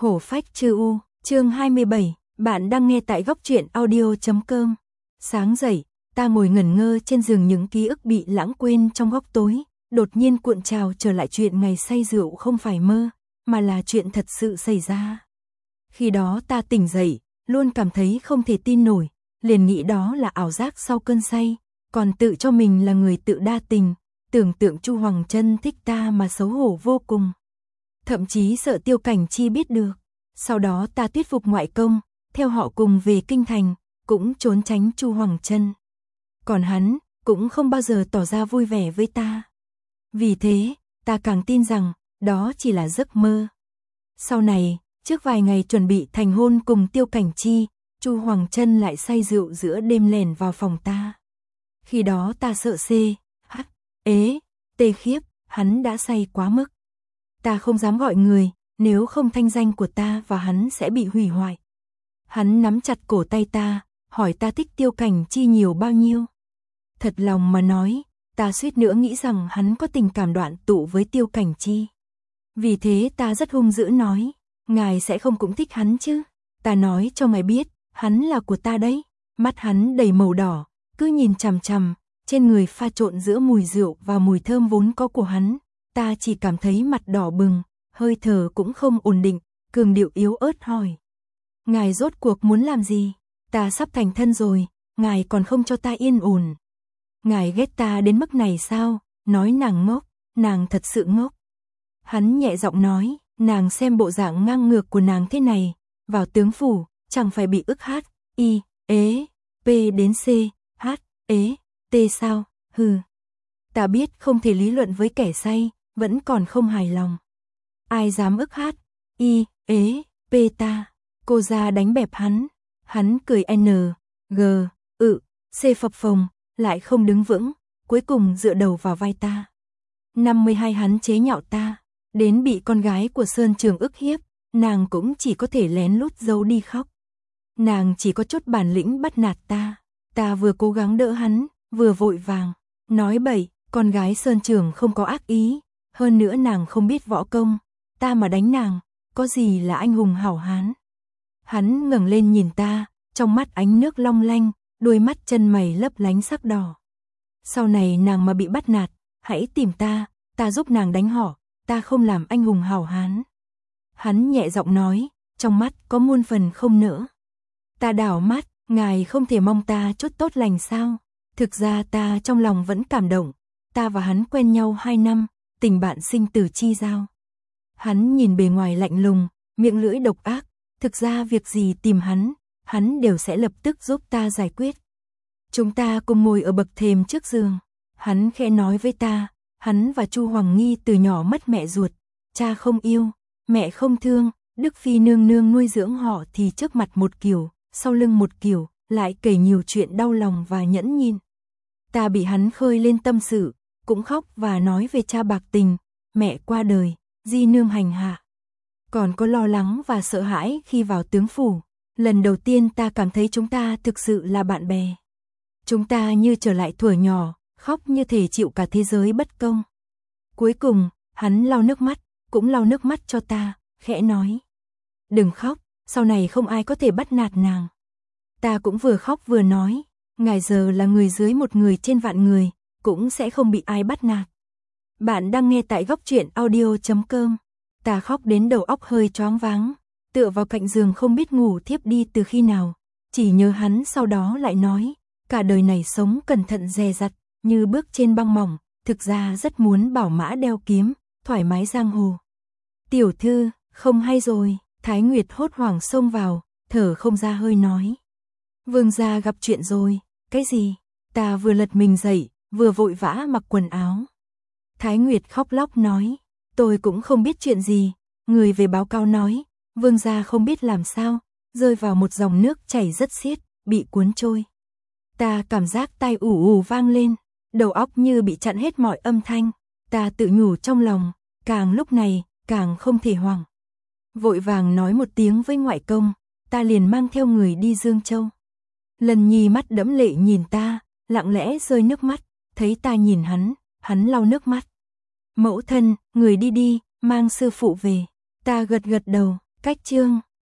Hổ phách chư u, chương 27, bạn đang nghe tại góc truyện audio.com. Sáng dậy, ta ngồi ngẩn ngơ trên giường, những ký ức bị lãng quên trong góc tối, đột nhiên cuộn trào trở lại chuyện ngày say rượu không phải mơ, mà là chuyện thật sự xảy ra. Khi đó ta tỉnh dậy, luôn cảm thấy không thể tin nổi, liền nghĩ đó là ảo giác sau cơn say, còn tự cho mình là người tự đa tình, tưởng tượng Chu Hoàng Chân thích ta mà xấu hổ vô cùng. Thậm chí sợ Tiêu Cảnh Chi biết được. Sau đó ta thuyết phục ngoại công, theo họ cùng về kinh thành, cũng trốn tránh Chu Hoàng Chân. Còn hắn cũng không bao giờ tỏ ra vui vẻ với ta. Vì thế, ta càng tin rằng đó chỉ là giấc mơ. Sau này, trước vài ngày chuẩn bị thành hôn cùng Tiêu Cảnh Chi, Chu Hoàng Chân lại say rượu giữa đêm lẻn vào phòng ta. Khi đó ta sợ tê khiếp, hắn đã say quá mức. Ta không dám gọi người, nếu không thanh danh của ta và hắn sẽ bị hủy hoại. Hắn nắm chặt cổ tay ta, hỏi ta thích Tiêu Cảnh Chi nhiều bao nhiêu. Thật lòng mà nói, ta suýt nữa nghĩ rằng hắn có tình cảm đoạn tụ với Tiêu Cảnh Chi. Vì thế ta rất hung dữ nói, ngài sẽ không cũng thích hắn chứ. Ta nói cho ngài biết, hắn là của ta đấy. Mắt hắn đầy màu đỏ, cứ nhìn chằm chằm, trên người pha trộn giữa mùi rượu và mùi thơm vốn có của hắn. Ta chỉ cảm thấy mặt đỏ bừng, hơi thở cũng không ổn định, cường điệu yếu ớt hỏi. Ngài rốt cuộc muốn làm gì? Ta sắp thành thân rồi, ngài còn không cho ta yên ổn. Ngài ghét ta đến mức này sao? Nói nàng ngốc, nàng thật sự ngốc. Hắn nhẹ giọng nói, nàng xem bộ dạng ngang ngược của nàng thế này, vào tướng phủ, chẳng phải bị ức P đến C, T sao? Hừ. Ta biết không thể lý luận với kẻ say, vẫn còn không hài lòng. Ai dám ức P ta. Cô ra đánh bẹp hắn. Hắn cười C phập phồng, lại không đứng vững, cuối cùng dựa đầu vào vai ta. 52 hắn chế nhạo ta, đến bị con gái của Sơn Trường ức hiếp, nàng cũng chỉ có thể lén lút giấu đi khóc. Nàng chỉ có chút bản lĩnh bắt nạt ta. Ta vừa cố gắng đỡ hắn, vừa vội vàng nói bậy, con gái Sơn Trường không có ác ý, hơn nữa nàng không biết võ công, ta mà đánh nàng, có gì là anh hùng hảo hán. Hắn ngẩng lên nhìn ta, trong mắt ánh nước long lanh, đôi mắt chân mày lấp lánh sắc đỏ. Sau này nàng mà bị bắt nạt, hãy tìm ta giúp nàng đánh họ, ta không làm anh hùng hảo hán. Hắn nhẹ giọng nói, trong mắt có muôn phần không nỡ. Ta đảo mắt, ngài không thể mong ta chút tốt lành sao? Thực ra ta trong lòng vẫn cảm động, ta và hắn quen nhau 2 năm, tình bạn sinh tử chi giao. Hắn nhìn bề ngoài lạnh lùng, miệng lưỡi độc ác, thực ra việc gì tìm hắn đều sẽ lập tức giúp ta giải quyết. Chúng ta cùng ngồi ở bậc thềm trước giường, hắn khẽ nói với ta, hắn và Chu Hoàng Nghi từ nhỏ mất mẹ ruột, cha không yêu, mẹ không thương, Đức Phi nương nương nuôi dưỡng họ thì trước mặt một kiểu, sau lưng một kiểu, lại kể nhiều chuyện đau lòng và nhẫn nhịn. Ta bị hắn khơi lên tâm sự, cũng khóc và nói về cha bạc tình, mẹ qua đời, di nương hành hạ. Còn có lo lắng và sợ hãi khi vào tướng phủ. Lần đầu tiên ta cảm thấy chúng ta thực sự là bạn bè. Chúng ta như trở lại thuở nhỏ, khóc như thể chịu cả thế giới bất công. Cuối cùng, hắn lau nước mắt, cũng lau nước mắt cho ta, khẽ nói. Đừng khóc, sau này không ai có thể bắt nạt nàng. Ta cũng vừa khóc vừa nói, ngài giờ là người dưới một người trên vạn người, cũng sẽ không bị ai bắt nạt. Bạn đang nghe tại góc truyện audio.com. Ta khóc đến đầu óc hơi choáng váng, tựa vào cạnh giường không biết ngủ thiếp đi từ khi nào. Chỉ nhớ hắn sau đó lại nói, cả đời này sống cẩn thận dè dặt, như bước trên băng mỏng, thực ra rất muốn bảo mã đeo kiếm, thoải mái giang hồ. Tiểu thư, không hay rồi, Thái Nguyệt hốt hoảng xông vào, thở không ra hơi nói. Vương gia gặp chuyện rồi, cái gì? Ta vừa lật mình dậy, vừa vội vã mặc quần áo. Thái Nguyệt khóc lóc nói, tôi cũng không biết chuyện gì, người về báo cáo nói, vương gia không biết làm sao, rơi vào một dòng nước chảy rất xiết, bị cuốn trôi. Ta cảm giác tai ù vang lên, đầu óc như bị chặn hết mọi âm thanh, ta tự nhủ trong lòng, càng lúc này, càng không thể hoảng. Vội vàng nói một tiếng với ngoại công, ta liền mang theo người đi Dương Châu. Lần Nhi mắt đẫm lệ nhìn ta, lặng lẽ rơi nước mắt, thấy ta nhìn hắn lau nước mắt. Mẫu thân, người đi đi, mang sư phụ về. Ta gật gật đầu, Cách chương